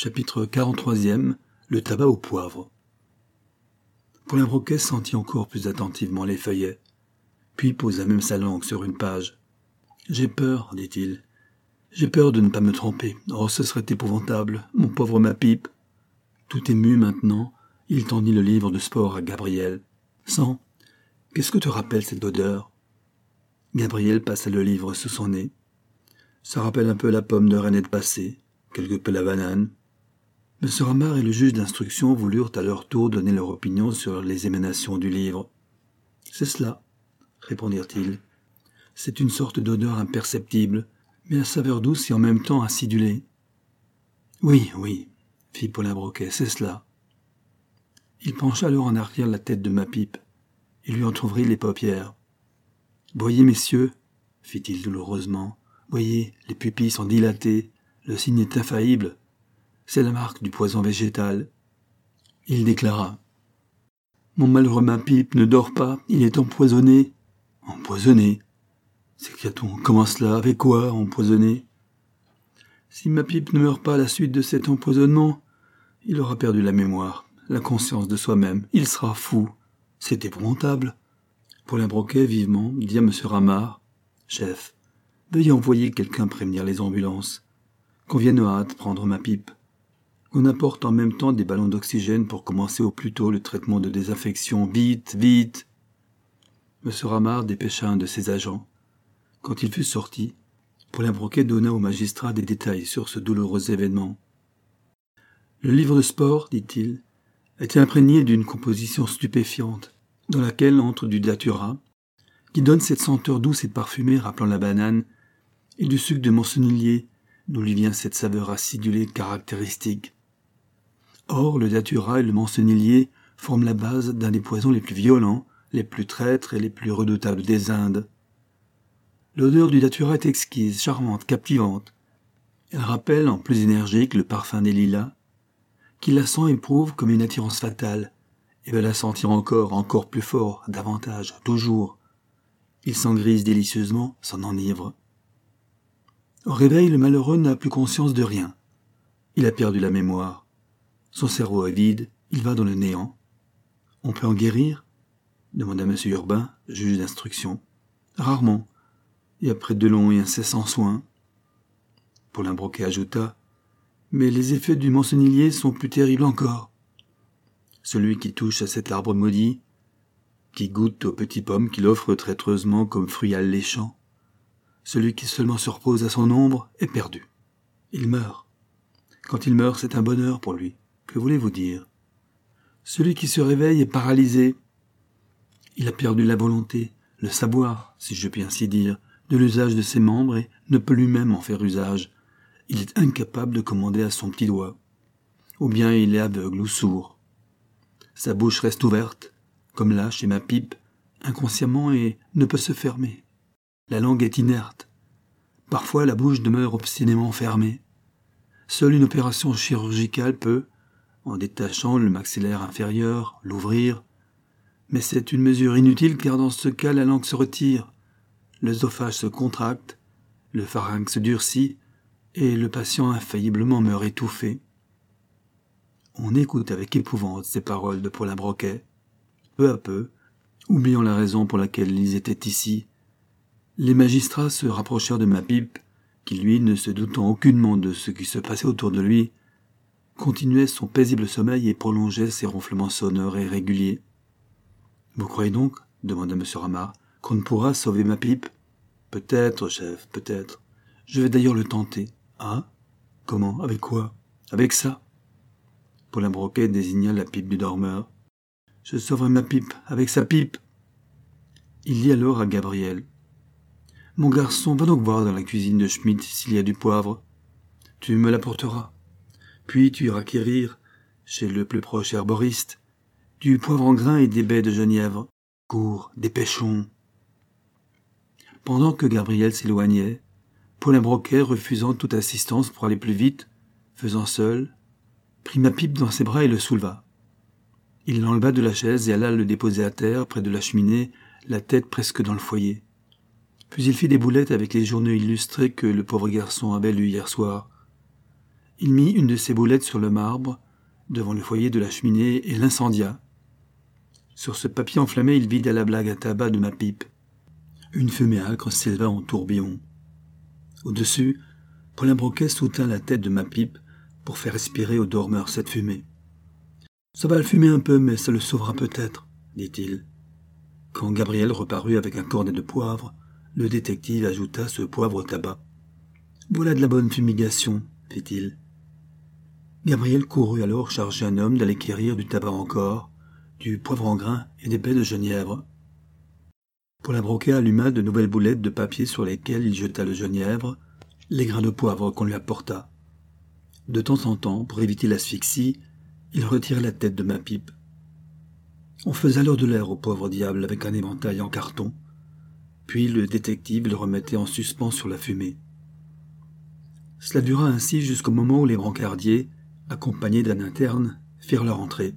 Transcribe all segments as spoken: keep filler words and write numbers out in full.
Chapitre quarante-troisième. Le tabac au poivre. Paulin Broquet sentit encore plus attentivement les feuillets, puis posa même sa langue sur une page. « J'ai peur, dit-il. J'ai peur de ne pas me tromper. Oh, ce serait épouvantable, mon pauvre ma pipe. » Tout ému maintenant, il tendit le livre de sport à Gabriel. « Sang, qu'est-ce que te rappelle cette odeur ?» Gabriel passa le livre sous son nez. « Ça rappelle un peu la pomme de Renette passée, quelque peu la banane. » M. Ramard et le juge d'instruction voulurent à leur tour donner leur opinion sur les émanations du livre. « C'est cela, » répondirent-ils. « C'est une sorte d'odeur imperceptible, mais à saveur douce et en même temps acidulée. »« Oui, oui, » fit Paulin Broquet, « c'est cela. » Il pencha alors en arrière la tête de ma pipe et lui entr'ouvrit les paupières. « Voyez, messieurs, » fit-il douloureusement, « voyez, les pupilles sont dilatées, le signe est infaillible. C'est la marque du poison végétal. » Il déclara. « Mon malheureux ma pipe ne dort pas, il est empoisonné. »« Empoisonné » s'écria-t-on. « Comment cela? Avec quoi, empoisonné ?» ?»« Si ma pipe ne meurt pas à la suite de cet empoisonnement, il aura perdu la mémoire, la conscience de soi-même. Il sera fou. C'est épouvantable. » Paulin Broquet, vivement, dit à M. Ramard. « Chef, veuillez envoyer quelqu'un prévenir les ambulances. Qu'on vienne à hâte prendre ma pipe. Qu'on apporte en même temps des ballons d'oxygène pour commencer au plus tôt le traitement de désinfection. Vite, vite !» M. Ramard dépêcha un de ses agents. Quand il fut sorti, Paulin Broquet donna au magistrat des détails sur ce douloureux événement. « Le livre de sport, dit-il, est imprégné d'une composition stupéfiante, dans laquelle entre du datura, qui donne cette senteur douce et parfumée rappelant la banane, et du sucre de mancenillier, d'où lui vient cette saveur acidulée caractéristique. Or, le datura et le mancenillier forment la base d'un des poisons les plus violents, les plus traîtres et les plus redoutables des Indes. L'odeur du datura est exquise, charmante, captivante. Elle rappelle, en plus énergique, le parfum des lilas, qui la sent éprouve comme une attirance fatale, et veut la sentir encore, encore plus fort, davantage, toujours. Il s'engrise délicieusement, s'en enivre. Au réveil, le malheureux n'a plus conscience de rien. Il a perdu la mémoire. Son cerveau est vide, il va dans le néant. « On peut en guérir ?» demanda M. Urbain, juge d'instruction. « Rarement, et après de longs et incessants soins. » Paulin Broquet ajouta. « Mais les effets du mancenillier sont plus terribles encore. Celui qui touche à cet arbre maudit, qui goûte aux petits pommes qu'il offre traîtreusement comme fruits alléchants, celui qui seulement se repose à son ombre est perdu. Il meurt. Quand il meurt, c'est un bonheur pour lui. Que voulez-vous dire? Celui qui se réveille est paralysé. Il a perdu la volonté, le savoir, si je puis ainsi dire, de l'usage de ses membres et ne peut lui-même en faire usage. Il est incapable de commander à son petit doigt. Ou bien il est aveugle ou sourd. Sa bouche reste ouverte, comme là, chez ma pipe, inconsciemment et ne peut se fermer. La langue est inerte. Parfois, la bouche demeure obstinément fermée. Seule une opération chirurgicale peut, en détachant le maxillaire inférieur, l'ouvrir. Mais c'est une mesure inutile car dans ce cas, la langue se retire, l'œsophage se contracte, le pharynx se durcit et le patient infailliblement meurt étouffé. On écoute avec épouvante ces paroles de Paulin Broquet. Peu à peu, oubliant la raison pour laquelle ils étaient ici, les magistrats se rapprochèrent de ma pipe, qui lui, ne se doutant aucunement de ce qui se passait autour de lui, continuait son paisible sommeil et prolongeait ses ronflements sonores et réguliers. « Vous croyez donc, demanda M. Ramard, qu'on ne pourra sauver ma pipe ? » ?»« Peut-être, chef, peut-être. Je vais d'ailleurs le tenter. »« Ah ? Comment ? Avec quoi ? » ?»« Avec ça. » Paulin Broquet désigna la pipe du dormeur. « Je sauverai ma pipe, avec sa pipe. » Il dit alors à Gabriel. « Mon garçon, va donc voir dans la cuisine de Schmitt s'il y a du poivre. Tu me l'apporteras. Puis tu iras quérir, chez le plus proche herboriste, du poivre en grains et des baies de genièvre. Cours, dépêchons. » Pendant que Gabriel s'éloignait, Paulin Broquet, refusant toute assistance pour aller plus vite, faisant seul, prit ma pipe dans ses bras et le souleva. Il l'enleva de la chaise et alla le déposer à terre, près de la cheminée, la tête presque dans le foyer. Puis il fit des boulettes avec les journaux illustrés que le pauvre garçon avait lus hier soir. Il mit une de ses boulettes sur le marbre, devant le foyer de la cheminée, et l'incendia. Sur ce papier enflammé, il vida la blague à tabac de ma pipe. Une fumée âcre s'éleva en tourbillon. Au-dessus, Paulin Broquet soutint la tête de ma pipe pour faire respirer au dormeur cette fumée. « Ça va le fumer un peu, mais ça le sauvera peut-être, » dit-il. Quand Gabriel reparut avec un cornet de poivre, le détective ajouta ce poivre au tabac. « Voilà de la bonne fumigation, » fit-il. Gabriel courut alors charger un homme d'aller quérir du tabac encore, du poivre en grains et des baies de genièvre. Paulin Broquet alluma de nouvelles boulettes de papier sur lesquelles il jeta le genièvre, les grains de poivre qu'on lui apporta. De temps en temps, pour éviter l'asphyxie, il retirait la tête de ma pipe. On faisait alors de l'air au pauvre diable avec un éventail en carton, puis le détective le remettait en suspens sur la fumée. Cela dura ainsi jusqu'au moment où les brancardiers, accompagnés d'un interne, firent leur entrée.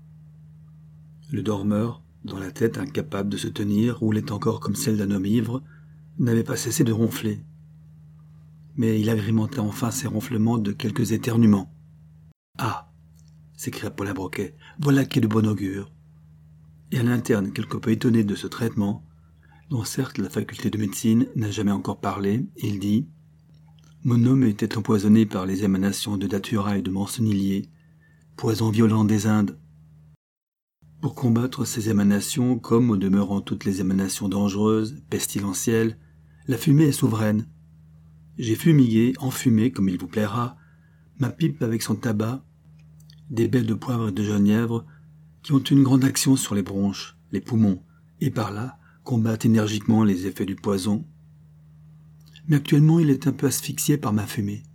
Le dormeur, dont la tête incapable de se tenir roulait encore comme celle d'un homme ivre, n'avait pas cessé de ronfler. Mais il agrémentait enfin ses ronflements de quelques éternuements. « Ah !» s'écria Paulin Broquet, « voilà qui est de bon augure. » Et à l'interne, quelque peu étonné de ce traitement, dont certes la faculté de médecine n'a jamais encore parlé, il dit « Mon homme était empoisonné par les émanations de datura et de mancenillier, poison violent des Indes. Pour combattre ces émanations, comme au demeurant toutes les émanations dangereuses, pestilentielles, la fumée est souveraine. J'ai fumigué, enfumé, comme il vous plaira, ma pipe avec son tabac, des baies de poivre et de genièvre qui ont une grande action sur les bronches, les poumons, et par là combattent énergiquement les effets du poison. Mais actuellement, il est un peu asphyxié par ma fumée.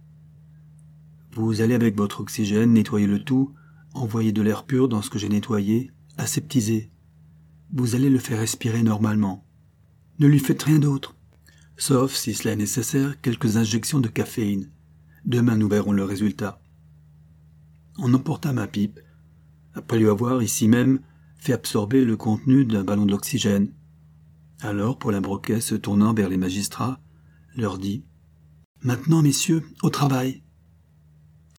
Vous allez avec votre oxygène nettoyer le tout, envoyer de l'air pur dans ce que j'ai nettoyé, aseptiser. Vous allez le faire respirer normalement. Ne lui faites rien d'autre. Sauf, si cela est nécessaire, quelques injections de caféine. Demain, nous verrons le résultat. » On emporta ma pipe, après lui avoir, ici même, fait absorber le contenu d'un ballon d'oxygène. Alors, Paulin Broquet, se tournant vers les magistrats, leur dit « Maintenant, messieurs, au travail !»